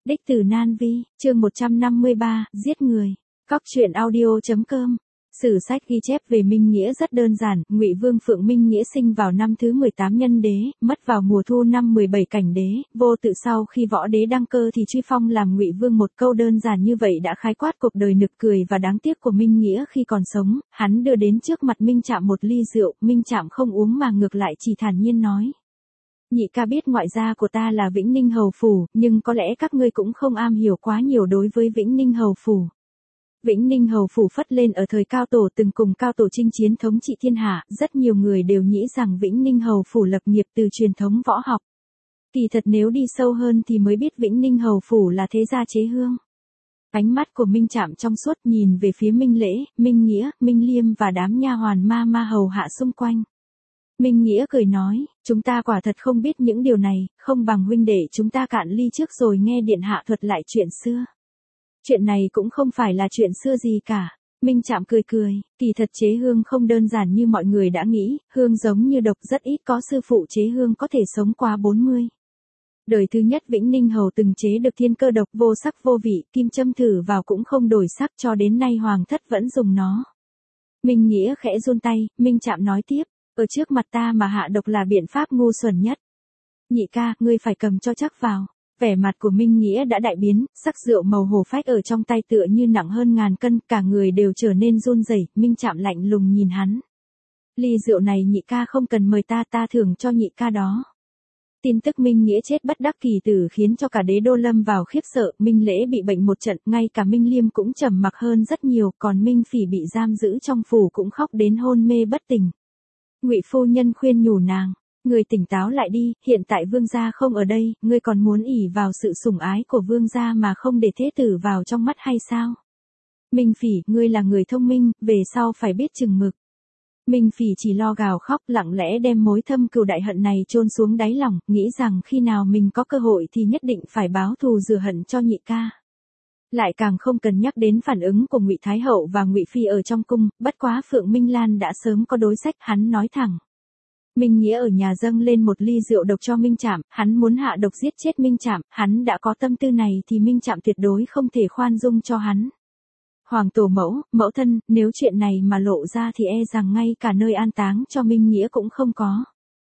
Đích từ Nan Vi, chương 153, giết người. Cóc truyện audio.com. Sử sách ghi chép về Minh Nghĩa rất đơn giản, Ngụy Vương Phượng Minh Nghĩa sinh vào năm thứ 18 Nhân Đế, mất vào mùa thu năm 17 Cảnh Đế, vô tự sau khi võ đế đăng cơ thì truy phong làm Ngụy Vương. Một câu đơn giản như vậy đã khái quát cuộc đời nực cười và đáng tiếc của Minh Nghĩa khi còn sống. Hắn đưa đến trước mặt Minh Trạm một ly rượu, Minh Trạm không uống mà ngược lại chỉ thản nhiên nói: Nhị ca biết ngoại gia của ta là Vĩnh Ninh Hầu Phủ, nhưng có lẽ các ngươi cũng không am hiểu quá nhiều đối với Vĩnh Ninh Hầu Phủ. Vĩnh Ninh Hầu Phủ phất lên ở thời Cao Tổ, từng cùng Cao Tổ chinh chiến thống trị thiên hạ, rất nhiều người đều nghĩ rằng Vĩnh Ninh Hầu Phủ lập nghiệp từ truyền thống võ học. Kỳ thật nếu đi sâu hơn thì mới biết Vĩnh Ninh Hầu Phủ là thế gia chế hương. Ánh mắt của Minh Trạm trong suốt nhìn về phía Minh Lễ, Minh Nghĩa, Minh Liêm và đám nha hoàn ma hầu hạ xung quanh. Minh Nghĩa cười nói, chúng ta quả thật không biết những điều này, không bằng huynh đệ chúng ta cạn ly trước rồi nghe điện hạ thuật lại chuyện xưa. Chuyện này cũng không phải là chuyện xưa gì cả. Minh Trạm cười cười, kỳ thật chế hương không đơn giản như mọi người đã nghĩ, hương giống như độc, rất ít có sư phụ chế hương có thể sống qua 40. Đời thứ nhất Vĩnh Ninh Hầu từng chế được thiên cơ độc vô sắc vô vị, kim châm thử vào cũng không đổi sắc, cho đến nay hoàng thất vẫn dùng nó. Minh Nghĩa khẽ run tay, Minh Trạm nói tiếp, ở trước mặt ta mà hạ độc là biện pháp ngu xuẩn nhất. Nhị ca, ngươi phải cầm cho chắc vào. Vẻ mặt của Minh Nghĩa đã đại biến, sắc rượu màu hổ phách ở trong tay tựa như nặng hơn ngàn cân, cả người đều trở nên run rẩy. Minh Trạm lạnh lùng nhìn hắn. Ly rượu này nhị ca không cần mời ta, ta thưởng cho nhị ca đó. Tin tức Minh Nghĩa chết bất đắc kỳ tử khiến cho cả đế đô lâm vào khiếp sợ. Minh Lễ bị bệnh một trận, ngay cả Minh Liêm cũng trầm mặc hơn rất nhiều, còn Minh Phỉ bị giam giữ trong phủ cũng khóc đến hôn mê bất tỉnh. Ngụy phu nhân khuyên nhủ nàng, người tỉnh táo lại đi, hiện tại vương gia không ở đây, ngươi còn muốn ỷ vào sự sủng ái của vương gia mà không để thế tử vào trong mắt hay sao? Minh Phỉ, ngươi là người thông minh, về sau phải biết chừng mực. Minh Phỉ chỉ lo gào khóc, lặng lẽ đem mối thâm cừu đại hận này chôn xuống đáy lòng, nghĩ rằng khi nào mình có cơ hội thì nhất định phải báo thù rửa hận cho nhị ca. Lại càng không cần nhắc đến phản ứng của Ngụy Thái Hậu và Ngụy Phi ở trong cung, bất quá Phượng Minh Lan đã sớm có đối sách, hắn nói thẳng. Minh Nghĩa ở nhà dâng lên một ly rượu độc cho Minh Trạm, hắn muốn hạ độc giết chết Minh Trạm, hắn đã có tâm tư này thì Minh Trạm tuyệt đối không thể khoan dung cho hắn. Hoàng tổ mẫu, mẫu thân, nếu chuyện này mà lộ ra thì e rằng ngay cả nơi an táng cho Minh Nghĩa cũng không có.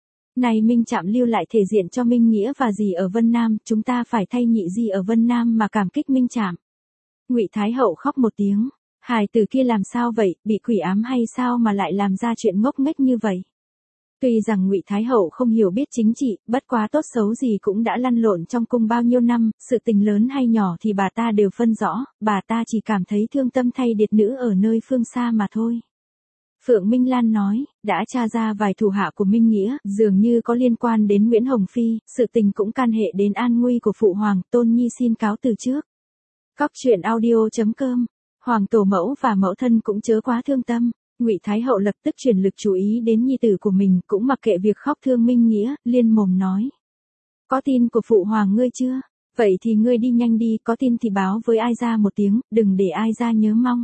Này Minh Trạm lưu lại thể diện cho Minh Nghĩa và dì ở Vân Nam, chúng ta phải thay nhị dì ở Vân Nam mà cảm kích Minh Trạm. Ngụy Thái Hậu khóc một tiếng, hài tử kia làm sao vậy, bị quỷ ám hay sao mà lại làm ra chuyện ngốc nghếch như vậy? Tuy rằng Ngụy Thái Hậu không hiểu biết chính trị, bất quá tốt xấu gì cũng đã lăn lộn trong cung bao nhiêu năm, sự tình lớn hay nhỏ thì bà ta đều phân rõ, bà ta chỉ cảm thấy thương tâm thay điệt nữ ở nơi phương xa mà thôi. Phượng Minh Lan nói, đã tra ra vài thủ hạ của Minh Nghĩa, dường như có liên quan đến Nguyễn Hồng Phi, sự tình cũng can hệ đến an nguy của phụ hoàng, Tôn Nhi xin cáo từ trước. Cóc truyện audio.com. Hoàng tổ mẫu và mẫu thân cũng chớ quá thương tâm. Ngụy Thái Hậu lập tức chuyển lực chú ý đến nhi tử của mình, cũng mặc kệ việc khóc thương Minh Nghĩa, liên mồm nói. Có tin của phụ hoàng ngươi chưa? Vậy thì ngươi đi nhanh đi, có tin thì báo với ai ra một tiếng, đừng để ai ra nhớ mong.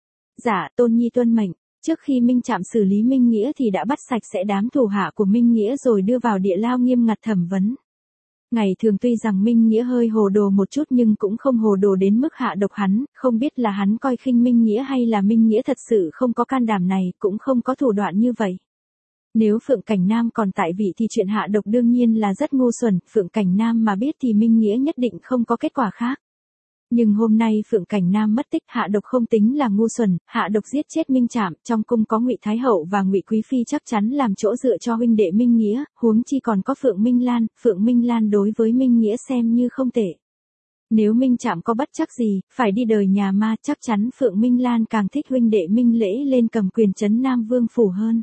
Dạ, Tôn Nhi tuân mệnh. Trước khi Minh Trạm xử lý Minh Nghĩa thì đã bắt sạch sẽ đám thủ hạ của Minh Nghĩa rồi đưa vào địa lao nghiêm ngặt thẩm vấn. Ngày thường tuy rằng Minh Nghĩa hơi hồ đồ một chút nhưng cũng không hồ đồ đến mức hạ độc hắn, không biết là hắn coi khinh Minh Nghĩa hay là Minh Nghĩa thật sự không có can đảm này, cũng không có thủ đoạn như vậy. Nếu Phượng Cảnh Nam còn tại vị thì chuyện hạ độc đương nhiên là rất ngu xuẩn, Phượng Cảnh Nam mà biết thì Minh Nghĩa nhất định không có kết quả khác. Nhưng hôm nay Phượng Cảnh Nam mất tích, hạ độc không tính là ngu xuẩn, hạ độc giết chết Minh Trạm, trong cung có Ngụy Thái Hậu và Ngụy Quý Phi chắc chắn làm chỗ dựa cho huynh đệ Minh Nghĩa, huống chi còn có Phượng Minh Lan đối với Minh Nghĩa xem như không tệ. Nếu Minh Trạm có bất chắc gì, phải đi đời nhà ma, chắc chắn Phượng Minh Lan càng thích huynh đệ Minh Lễ lên cầm quyền trấn Nam Vương phủ hơn.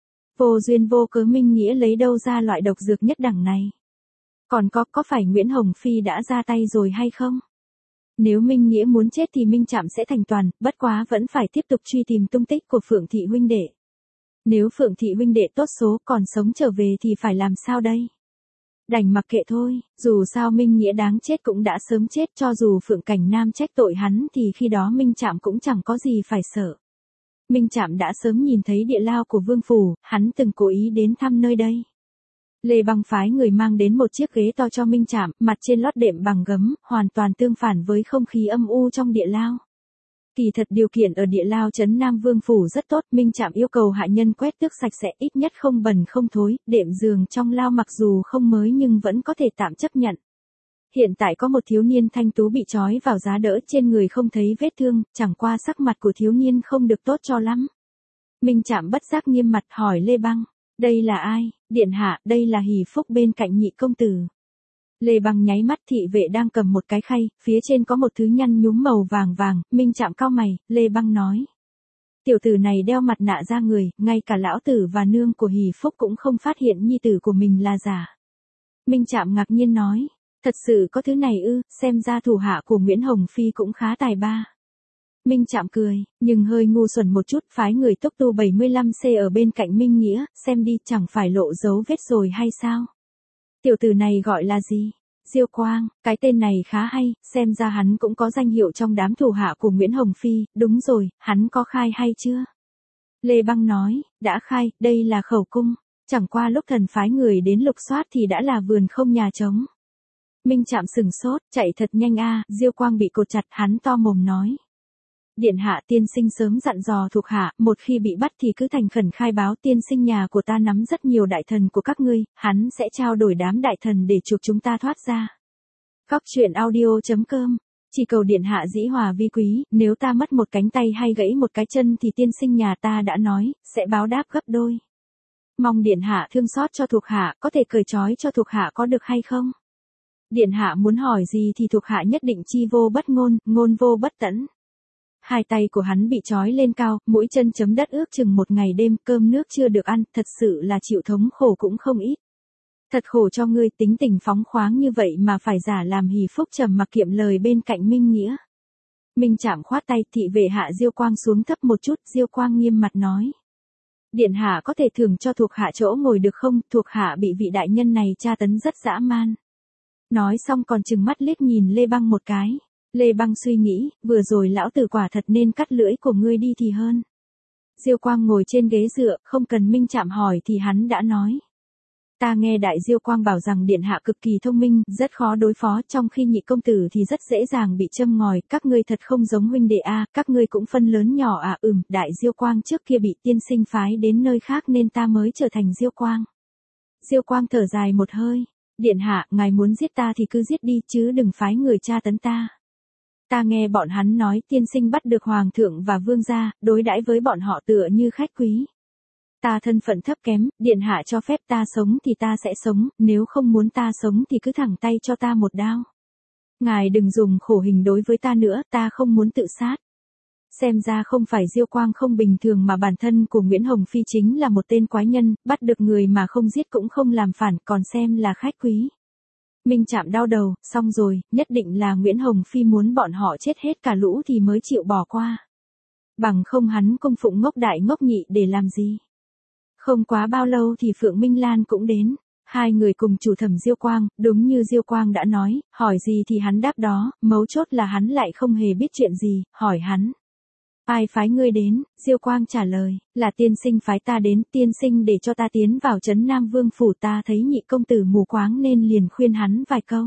Vô duyên vô cớ Minh Nghĩa lấy đâu ra loại độc dược nhất đẳng này? Còn có phải Nguyễn Hồng Phi đã ra tay rồi hay không? Nếu Minh Nghĩa muốn chết thì Minh Trạm sẽ thành toàn, bất quá vẫn phải tiếp tục truy tìm tung tích của Phượng thị huynh đệ. Nếu Phượng thị huynh đệ tốt số còn sống trở về thì phải làm sao đây? Đành mặc kệ thôi, dù sao Minh Nghĩa đáng chết cũng đã sớm chết, cho dù Phượng Cảnh Nam trách tội hắn thì khi đó Minh Trạm cũng chẳng có gì phải sợ. Minh Trạm đã sớm nhìn thấy địa lao của Vương phủ, hắn từng cố ý đến thăm nơi đây. Lê Băng phái người mang đến một chiếc ghế to cho Minh Trạm, mặt trên lót đệm bằng gấm, hoàn toàn tương phản với không khí âm u trong địa lao. Kỳ thật điều kiện ở địa lao trấn Nam Vương Phủ rất tốt, Minh Trạm yêu cầu hạ nhân quét tước sạch sẽ, ít nhất không bẩn không thối, đệm giường trong lao mặc dù không mới nhưng vẫn có thể tạm chấp nhận. Hiện tại có một thiếu niên thanh tú bị trói vào giá đỡ, trên người không thấy vết thương, chẳng qua sắc mặt của thiếu niên không được tốt cho lắm. Minh Trạm bất giác nghiêm mặt hỏi Lê Băng, đây là ai? Điện hạ, đây là Hỷ Phúc bên cạnh nhị công tử. Lê Băng nháy mắt, thị vệ đang cầm một cái khay, phía trên có một thứ nhăn nhúm màu vàng vàng, Minh Trạm cau mày, Lê Băng nói. Tiểu tử này đeo mặt nạ ra người, ngay cả lão tử và nương của Hỷ Phúc cũng không phát hiện nhi tử của mình là giả. Minh Trạm ngạc nhiên nói, thật sự có thứ này ư, xem ra thủ hạ của Nguyễn Hồng Phi cũng khá tài ba. Minh Trạm cười, nhưng hơi ngu xuẩn một chút, phái người túc tu 75C ở bên cạnh Minh Nghĩa, xem đi, chẳng phải lộ dấu vết rồi hay sao? Tiểu tử này gọi là gì? Diêu Quang, cái tên này khá hay, xem ra hắn cũng có danh hiệu trong đám thủ hạ của Nguyễn Hồng Phi, đúng rồi, hắn có khai hay chưa? Lê Băng nói, đã khai, đây là khẩu cung, chẳng qua lúc thần phái người đến lục soát thì đã là vườn không nhà trống. Minh Trạm sừng sốt, chạy thật nhanh a, Diêu Quang bị cột chặt, hắn to mồm nói. Điện hạ, tiên sinh sớm dặn dò thuộc hạ, một khi bị bắt thì cứ thành khẩn khai báo, tiên sinh nhà của ta nắm rất nhiều đại thần của các ngươi, hắn sẽ trao đổi đám đại thần để chuộc chúng ta thoát ra. Cóc truyện audio.com, chỉ cầu điện hạ dĩ hòa vi quý, nếu ta mất một cánh tay hay gãy một cái chân thì tiên sinh nhà ta đã nói, sẽ báo đáp gấp đôi. Mong điện hạ thương xót cho thuộc hạ, có thể cởi trói cho thuộc hạ có được hay không? Điện hạ muốn hỏi gì thì thuộc hạ nhất định chi vô bất ngôn, ngôn vô bất tẫn. Hai tay của hắn bị trói lên cao, mũi chân chấm đất ước chừng một ngày đêm, cơm nước chưa được ăn, thật sự là chịu thống khổ cũng không ít. Thật khổ cho ngươi, tính tình phóng khoáng như vậy mà phải giả làm Hỷ Phúc trầm mặc kiệm lời bên cạnh Minh Nghĩa. Minh Trạm khoát tay, thị vệ hạ Diêu Quang xuống thấp một chút, Diêu Quang nghiêm mặt nói. Điện hạ có thể thưởng cho thuộc hạ chỗ ngồi được không, thuộc hạ bị vị đại nhân này tra tấn rất dã man. Nói xong còn trừng mắt liếc nhìn Lê Băng một cái. Lê Băng suy nghĩ, vừa rồi lão tử quả thật nên cắt lưỡi của ngươi đi thì hơn. Diêu Quang ngồi trên ghế dựa, không cần Minh Trạm hỏi thì hắn đã nói. Ta nghe đại Diêu Quang bảo rằng điện hạ cực kỳ thông minh, rất khó đối phó, trong khi nhị công tử thì rất dễ dàng bị châm ngòi, các ngươi thật không giống huynh đệ a, các ngươi cũng phân lớn nhỏ à, đại Diêu Quang trước kia bị tiên sinh phái đến nơi khác nên ta mới trở thành Diêu Quang. Diêu Quang thở dài một hơi, điện hạ, ngài muốn giết ta thì cứ giết đi chứ đừng phái người tra tấn ta. Ta nghe bọn hắn nói tiên sinh bắt được hoàng thượng và vương gia, đối đãi với bọn họ tựa như khách quý. Ta thân phận thấp kém, điện hạ cho phép ta sống thì ta sẽ sống, nếu không muốn ta sống thì cứ thẳng tay cho ta một đao. Ngài đừng dùng khổ hình đối với ta nữa, ta không muốn tự sát. Xem ra không phải Diêu Quang không bình thường mà bản thân của Nguyễn Hồng Phi chính là một tên quái nhân, bắt được người mà không giết cũng không làm phản, còn xem là khách quý. Minh Trạm đau đầu, xong rồi, nhất định là Nguyễn Hồng Phi muốn bọn họ chết hết cả lũ thì mới chịu bỏ qua. Bằng không hắn cung phụng ngốc đại ngốc nhị để làm gì. Không quá bao lâu thì Phượng Minh Lan cũng đến. Hai người cùng chủ thẩm Diêu Quang, đúng như Diêu Quang đã nói, hỏi gì thì hắn đáp đó, mấu chốt là hắn lại không hề biết chuyện gì, hỏi hắn. Ai phái ngươi đến, Diêu Quang trả lời, là tiên sinh phái ta đến, tiên sinh để cho ta tiến vào trấn Nam Vương Phủ, ta thấy nhị công tử mù quáng nên liền khuyên hắn vài câu.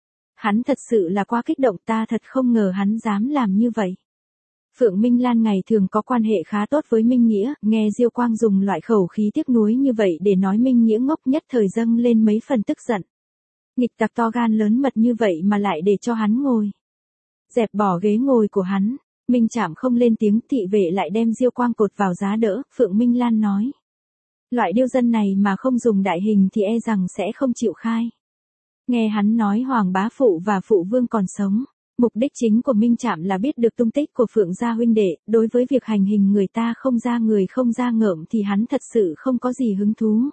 Hắn thật sự là quá kích động, ta thật không ngờ hắn dám làm như vậy. Phượng Minh Lan ngày thường có quan hệ khá tốt với Minh Nghĩa, nghe Diêu Quang dùng loại khẩu khí tiếc nuối như vậy để nói Minh Nghĩa ngốc nhất thời dâng lên mấy phần tức giận. Nghịch tặc to gan lớn mật như vậy mà lại để cho hắn ngồi. Dẹp bỏ ghế ngồi của hắn. Minh Trạm không lên tiếng, thị vệ lại đem Diêu Quang cột vào giá đỡ, Phượng Minh Lan nói. Loại điêu dân này mà không dùng đại hình thì e rằng sẽ không chịu khai. Nghe hắn nói Hoàng bá phụ và phụ vương còn sống, mục đích chính của Minh Trạm là biết được tung tích của Phượng gia huynh đệ, đối với việc hành hình người ta không ra người không ra ngợm thì hắn thật sự không có gì hứng thú.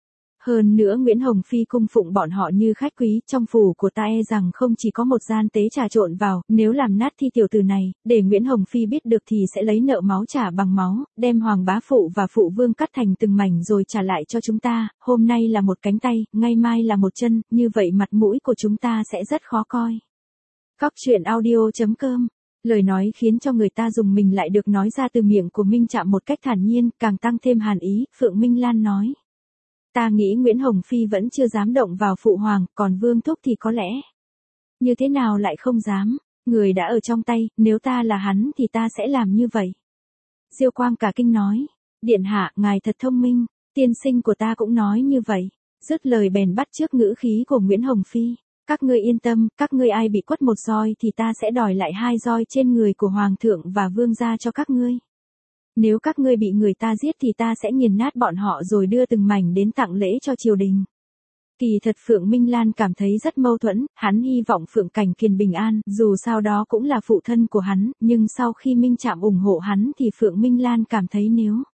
Hơn nữa Nguyễn Hồng Phi cung phụng bọn họ như khách quý, trong phủ của ta e rằng không chỉ có một gian tế trà trộn vào, nếu làm nát thi tiểu tử này, để Nguyễn Hồng Phi biết được thì sẽ lấy nợ máu trả bằng máu, đem Hoàng bá phụ và phụ vương cắt thành từng mảnh rồi trả lại cho chúng ta, hôm nay là một cánh tay, ngày mai là một chân, như vậy mặt mũi của chúng ta sẽ rất khó coi. Cóc truyện audio.com, lời nói khiến cho người ta dùng mình lại được nói ra từ miệng của Minh Trạm một cách thản nhiên, càng tăng thêm hàn ý, Phượng Minh Lan nói. Ta nghĩ Nguyễn Hồng Phi vẫn chưa dám động vào phụ hoàng, còn Vương Thúc thì có lẽ. Như thế nào lại không dám, người đã ở trong tay, nếu ta là hắn thì ta sẽ làm như vậy. Diêu Quang cả kinh nói, điện hạ, ngài thật thông minh, tiên sinh của ta cũng nói như vậy. Dứt lời bèn bắt chước ngữ khí của Nguyễn Hồng Phi. Các ngươi yên tâm, các ngươi ai bị quất một roi thì ta sẽ đòi lại 2 roi trên người của hoàng thượng và vương gia cho các ngươi. Nếu các ngươi bị người ta giết thì ta sẽ nghiền nát bọn họ rồi đưa từng mảnh đến tặng lễ cho triều đình. Kỳ thật Phượng Minh Lan cảm thấy rất mâu thuẫn, hắn hy vọng Phượng Cảnh Kiền bình an, dù sao đó cũng là phụ thân của hắn, nhưng sau khi Minh Trạm ủng hộ hắn thì Phượng Minh Lan cảm thấy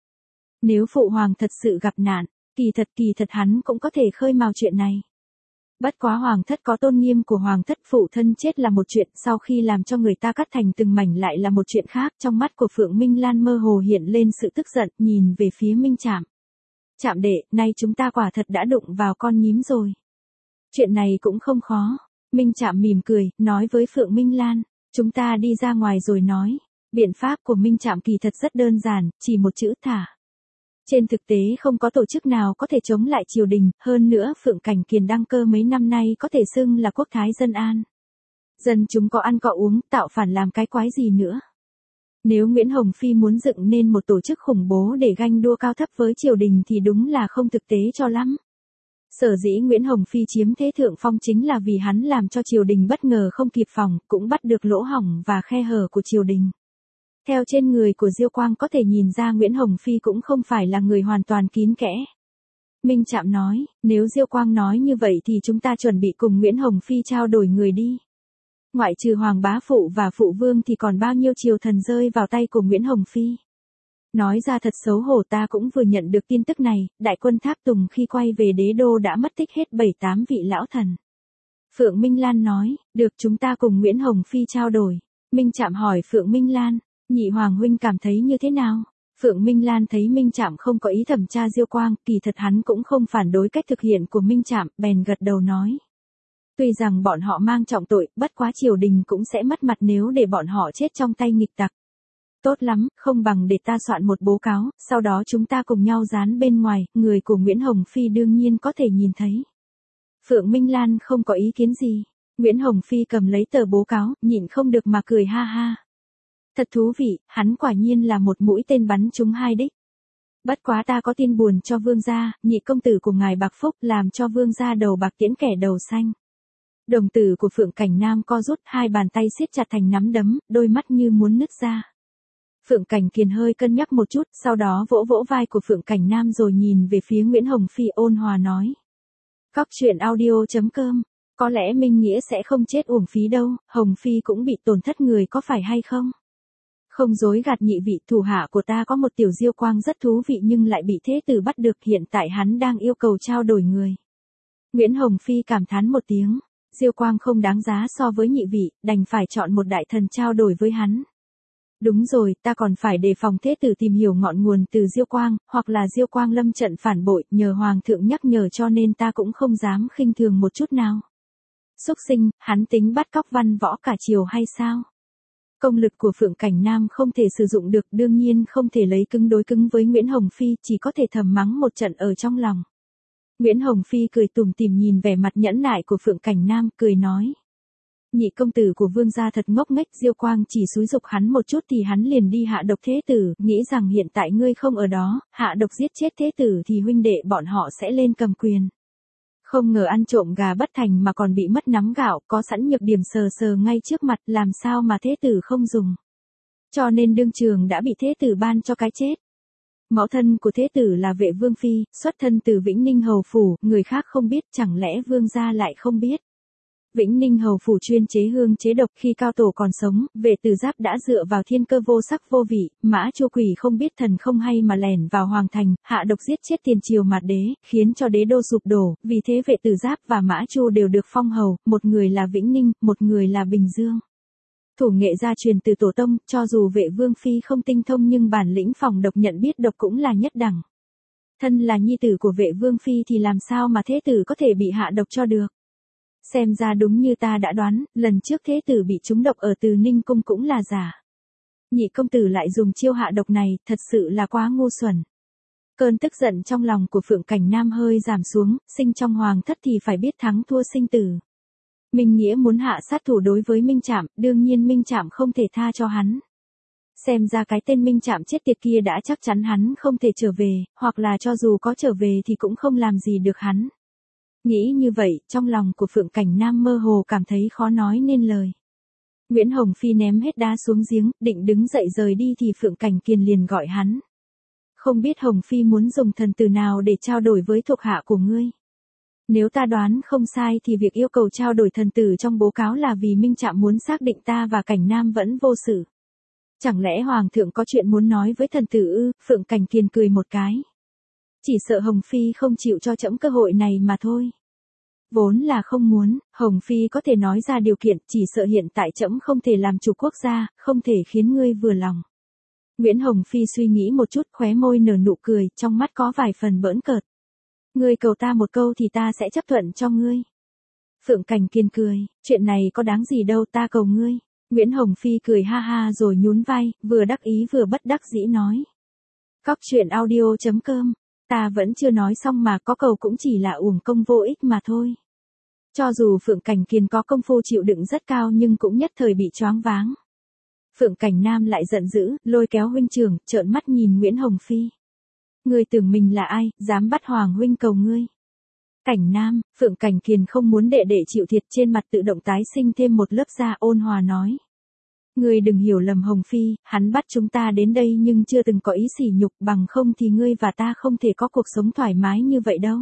nếu phụ hoàng thật sự gặp nạn, kỳ thật hắn cũng có thể khơi mào chuyện này. Bất quá hoàng thất có tôn nghiêm của hoàng thất, phụ thân chết là một chuyện, sau khi làm cho người ta cắt thành từng mảnh lại là một chuyện khác. Trong mắt của Phượng Minh Lan mơ hồ hiện lên sự tức giận, nhìn về phía Minh Trạm. Trạm đệ, nay chúng ta quả thật đã đụng vào con nhím rồi. Chuyện này cũng không khó. Minh Trạm mỉm cười, nói với Phượng Minh Lan, chúng ta đi ra ngoài rồi nói. Biện pháp của Minh Trạm kỳ thật rất đơn giản, chỉ một chữ thả. Trên thực tế không có tổ chức nào có thể chống lại triều đình, hơn nữa Phượng Cảnh Kiền đăng cơ mấy năm nay có thể xưng là quốc thái dân an. Dân chúng có ăn có uống, tạo phản làm cái quái gì nữa. Nếu Nguyễn Hồng Phi muốn dựng nên một tổ chức khủng bố để ganh đua cao thấp với triều đình thì đúng là không thực tế cho lắm. Sở dĩ Nguyễn Hồng Phi chiếm thế thượng phong chính là vì hắn làm cho triều đình bất ngờ không kịp phòng, cũng bắt được lỗ hổng và khe hở của triều đình. Theo trên người của Diêu Quang có thể nhìn ra Nguyễn Hồng Phi cũng không phải là người hoàn toàn kín kẽ. Minh Trạm nói, nếu Diêu Quang nói như vậy thì chúng ta chuẩn bị cùng Nguyễn Hồng Phi trao đổi người đi. Ngoại trừ Hoàng Bá Phụ và Phụ Vương thì còn bao nhiêu triều thần rơi vào tay của Nguyễn Hồng Phi. Nói ra thật xấu hổ, ta cũng vừa nhận được tin tức này, đại quân Thác Tùng khi quay về đế đô đã mất tích hết 7-8 vị lão thần. Phượng Minh Lan nói, được, chúng ta cùng Nguyễn Hồng Phi trao đổi. Minh Trạm hỏi Phượng Minh Lan, nhị hoàng huynh cảm thấy như thế nào? Phượng Minh Lan thấy Minh Trạm không có ý thẩm tra Diêu Quang, kỳ thật hắn cũng không phản đối cách thực hiện của Minh Trạm, bèn gật đầu nói. Tuy rằng bọn họ mang trọng tội, bất quá triều đình cũng sẽ mất mặt nếu để bọn họ chết trong tay nghịch tặc. Tốt lắm, không bằng để ta soạn một báo cáo, sau đó chúng ta cùng nhau dán bên ngoài, người của Nguyễn Hồng Phi đương nhiên có thể nhìn thấy. Phượng Minh Lan không có ý kiến gì. Nguyễn Hồng Phi cầm lấy tờ báo cáo, nhịn không được mà cười ha ha. Thật thú vị, hắn quả nhiên là một mũi tên bắn trúng 2 đích. Bất quá ta có tin buồn cho vương gia, nhị công tử của ngài bạc phúc làm cho vương gia đầu bạc tiễn kẻ đầu xanh. Đồng tử của Phượng Cảnh Nam co rút, 2 bàn tay siết chặt thành nắm đấm, đôi mắt như muốn nứt ra. Phượng Cảnh Kiền hơi cân nhắc một chút, sau đó vỗ vỗ vai của Phượng Cảnh Nam rồi nhìn về phía Nguyễn Hồng Phi ôn hòa nói. Góc truyện audio.com, có lẽ Minh Nghĩa sẽ không chết uổng phí đâu, Hồng Phi cũng bị tổn thất người có phải hay không? Không dối gạt nhị vị, thủ hạ của ta có một tiểu Diêu Quang rất thú vị nhưng lại bị thế tử bắt được, hiện tại hắn đang yêu cầu trao đổi người. Nguyễn Hồng Phi cảm thán một tiếng, Diêu Quang không đáng giá so với nhị vị, đành phải chọn một đại thần trao đổi với hắn. Đúng rồi, ta còn phải đề phòng thế tử tìm hiểu ngọn nguồn từ Diêu Quang, hoặc là Diêu Quang lâm trận phản bội, nhờ hoàng thượng nhắc nhở cho nên ta cũng không dám khinh thường một chút nào. Xúc sinh, hắn tính bắt cóc văn võ cả triều hay sao? Công lực của Phượng Cảnh Nam không thể sử dụng được, đương nhiên không thể lấy cứng đối cứng với Nguyễn Hồng Phi, chỉ có thể thầm mắng một trận ở trong lòng. Nguyễn Hồng Phi cười tủm tỉm nhìn vẻ mặt nhẫn nại của Phượng Cảnh Nam, cười nói. Nhị công tử của vương gia thật ngốc nghếch, Diêu Quang chỉ xúi giục hắn một chút thì hắn liền đi hạ độc thế tử, nghĩ rằng hiện tại ngươi không ở đó, hạ độc giết chết thế tử thì huynh đệ bọn họ sẽ lên cầm quyền. Không ngờ ăn trộm gà bất thành mà còn bị mất nắm gạo, có sẵn nhược điểm sờ sờ ngay trước mặt, làm sao mà thế tử không dùng. Cho nên đương trường đã bị thế tử ban cho cái chết. Mẫu thân của thế tử là Vệ Vương Phi, xuất thân từ Vĩnh Ninh Hầu Phủ, người khác không biết, chẳng lẽ vương gia lại không biết. Vĩnh Ninh Hầu Phủ chuyên chế hương chế độc, khi cao tổ còn sống, Vệ Tử Giáp đã dựa vào thiên cơ vô sắc vô vị, Mã Chu Quỷ không biết thần không hay mà lẻn vào hoàng thành, hạ độc giết chết tiền triều Mạt Đế, khiến cho đế đô sụp đổ, vì thế Vệ Tử Giáp và Mã Chu đều được phong hầu, một người là Vĩnh Ninh, một người là Bình Dương. Thủ nghệ gia truyền từ tổ tông, cho dù Vệ Vương Phi không tinh thông nhưng bản lĩnh phòng độc nhận biết độc cũng là nhất đẳng. Thân là nhi tử của Vệ Vương Phi thì làm sao mà thế tử có thể bị hạ độc cho được. Xem ra đúng như ta đã đoán, lần trước thế tử bị trúng độc ở Từ Ninh Cung cũng là giả. Nhị công tử lại dùng chiêu hạ độc này, thật sự là quá ngu xuẩn. Cơn tức giận trong lòng của Phượng Cảnh Nam hơi giảm xuống, sinh trong hoàng thất thì phải biết thắng thua sinh tử. Minh Nghĩa muốn hạ sát thủ đối với Minh Trạm, đương nhiên Minh Trạm không thể tha cho hắn. Xem ra cái tên Minh Trạm chết tiệt kia đã chắc chắn hắn không thể trở về, hoặc là cho dù có trở về thì cũng không làm gì được hắn. Nghĩ như vậy, trong lòng của Phượng Cảnh Nam mơ hồ cảm thấy khó nói nên lời. Nguyễn Hồng Phi ném hết đá xuống giếng, định đứng dậy rời đi thì Phượng Cảnh Kiền liền gọi hắn. Không biết Hồng Phi muốn dùng thần từ nào để trao đổi với thuộc hạ của ngươi. Nếu ta đoán không sai thì việc yêu cầu trao đổi thần tử trong bố cáo là vì Minh Trạm muốn xác định ta và Cảnh Nam vẫn vô sự. Chẳng lẽ Hoàng thượng có chuyện muốn nói với thần tử ư? Phượng Cảnh Kiền cười một cái. Chỉ sợ Hồng Phi không chịu cho trẫm cơ hội này mà thôi. Vốn là không muốn, Hồng Phi có thể nói ra điều kiện, chỉ sợ hiện tại trẫm không thể làm chủ quốc gia, không thể khiến ngươi vừa lòng. Nguyễn Hồng Phi suy nghĩ một chút, khóe môi nở nụ cười, trong mắt có vài phần bỡn cợt. Ngươi cầu ta một câu thì ta sẽ chấp thuận cho ngươi. Phượng Cảnh Kiền cười, chuyện này có đáng gì đâu, ta cầu ngươi. Nguyễn Hồng Phi cười ha ha rồi nhún vai, vừa đắc ý vừa bất đắc dĩ nói. Cóc truyện audio.com, ta vẫn chưa nói xong mà, có cầu cũng chỉ là uổng công vô ích mà thôi. Cho dù Phượng Cảnh Kiền có công phu chịu đựng rất cao nhưng cũng nhất thời bị choáng váng. Phượng Cảnh Nam lại giận dữ, lôi kéo huynh trưởng, trợn mắt nhìn Nguyễn Hồng Phi. Ngươi tưởng mình là ai, dám bắt Hoàng huynh cầu ngươi. Cảnh Nam, Phượng Cảnh Kiền không muốn đệ đệ chịu thiệt, trên mặt tự động tái sinh thêm một lớp da, ôn hòa nói. Ngươi đừng hiểu lầm Hồng Phi, hắn bắt chúng ta đến đây nhưng chưa từng có ý sỉ nhục, bằng không thì ngươi và ta không thể có cuộc sống thoải mái như vậy đâu.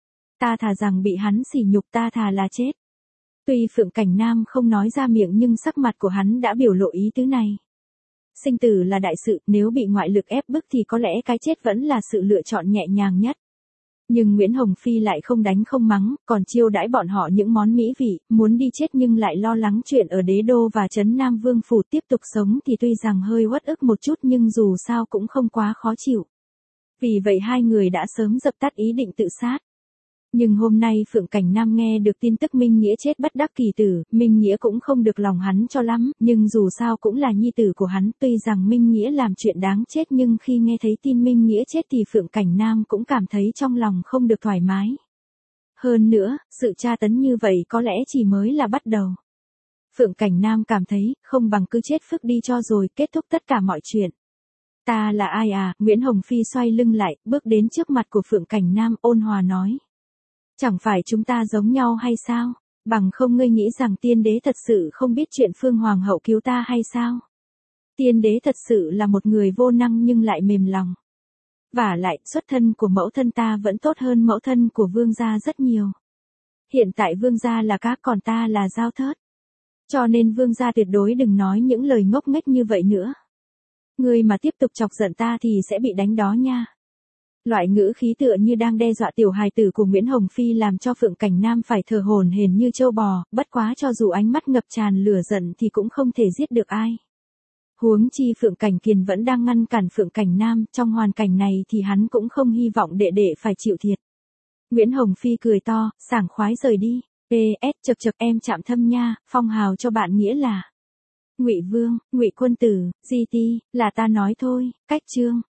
Ta thà rằng bị hắn sỉ nhục, ta thà là chết. Tuy Phượng Cảnh Nam không nói ra miệng nhưng sắc mặt của hắn đã biểu lộ ý tứ này. Sinh tử là đại sự, nếu bị ngoại lực ép bức thì có lẽ cái chết vẫn là sự lựa chọn nhẹ nhàng nhất. Nhưng Nguyễn Hồng Phi lại không đánh không mắng, còn chiêu đãi bọn họ những món mỹ vị, muốn đi chết nhưng lại lo lắng chuyện ở đế đô và trấn Nam Vương phủ tiếp tục sống thì tuy rằng hơi uất ức một chút nhưng dù sao cũng không quá khó chịu. Vì vậy hai người đã sớm dập tắt ý định tự sát. Nhưng hôm nay Phượng Cảnh Nam nghe được tin tức Minh Nghĩa chết bất đắc kỳ tử, Minh Nghĩa cũng không được lòng hắn cho lắm, nhưng dù sao cũng là nhi tử của hắn, tuy rằng Minh Nghĩa làm chuyện đáng chết nhưng khi nghe thấy tin Minh Nghĩa chết thì Phượng Cảnh Nam cũng cảm thấy trong lòng không được thoải mái. Hơn nữa, sự tra tấn như vậy có lẽ chỉ mới là bắt đầu. Phượng Cảnh Nam cảm thấy, không bằng cứ chết phức đi cho rồi, kết thúc tất cả mọi chuyện. Ta là ai à? Nguyễn Hồng Phi xoay lưng lại, bước đến trước mặt của Phượng Cảnh Nam, ôn hòa nói. Chẳng phải chúng ta giống nhau hay sao? Bằng không ngươi nghĩ rằng tiên đế thật sự không biết chuyện Phương Hoàng hậu cứu ta hay sao? Tiên đế thật sự là một người vô năng nhưng lại mềm lòng. Vả lại, xuất thân của mẫu thân ta vẫn tốt hơn mẫu thân của vương gia rất nhiều. Hiện tại vương gia là cá còn ta là dao thớt. Cho nên vương gia tuyệt đối đừng nói những lời ngốc nghếch như vậy nữa. Ngươi mà tiếp tục chọc giận ta thì sẽ bị đánh đó nha. Loại ngữ khí tựa như đang đe dọa tiểu hài tử của Nguyễn Hồng Phi làm cho Phượng Cảnh Nam phải thở hổn hển như trâu bò, bất quá cho dù ánh mắt ngập tràn lửa giận thì cũng không thể giết được ai. Huống chi Phượng Cảnh Kiền vẫn đang ngăn cản Phượng Cảnh Nam, trong hoàn cảnh này thì hắn cũng không hy vọng đệ đệ phải chịu thiệt. Nguyễn Hồng Phi cười to, sảng khoái rời đi. PS chậc em Trạm Thâm nha, phong hào cho bạn nghĩa là Ngụy Vương, Ngụy Quân Tử, GT, là ta nói thôi, cách chương.